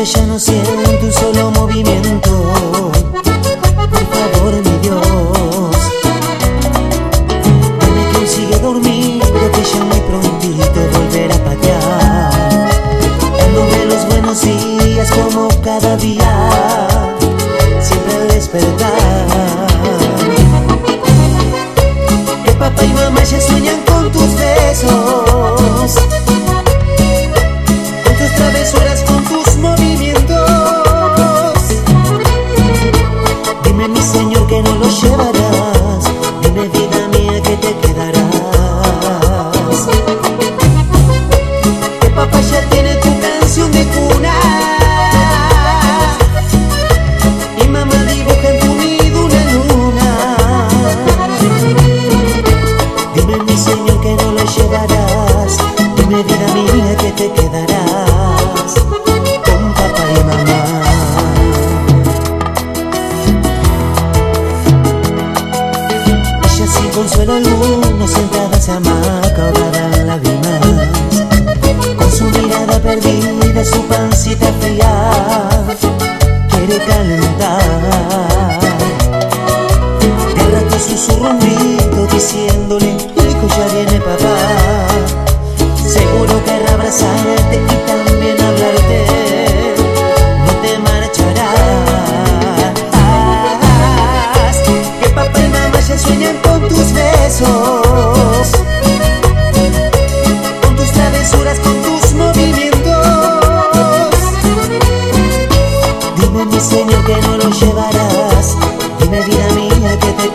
que ya no siento un solo movimiento. Por favor, mi Dios, dame que consiga dormir, que ya muy prontito volver a patear, dándome los buenos días como cada día, siempre al despertar. Que papá y mamá ya sueñan con tus besos, con tus travesuras, con tus movimientos. Dime, mi Señor, que no los llevarás. Dime, vida mía, que te quedarás. Que papá ya tiene tu canción de cuna y mamá dibuja en tu nido una luna. Dime, mi Señor, que no los llevarás. Dime, vida mía, que te quedarás con papá y mamá. Ella sin consuelo alguno, sentada en su hamaca, ahogada en lágrimas, con su mirada perdida, su pancita fría quiere calentar. De rato susurra un grito diciéndole: hijo, ya viene papá. Seguro querrá abrazarte y también hablarte, no te marcharás. Que papá y mamá ya sueñan con tus besos, con tus travesuras, con tus movimientos. Dime, mi Señor, que no los llevarás. Dime, vida mía, que te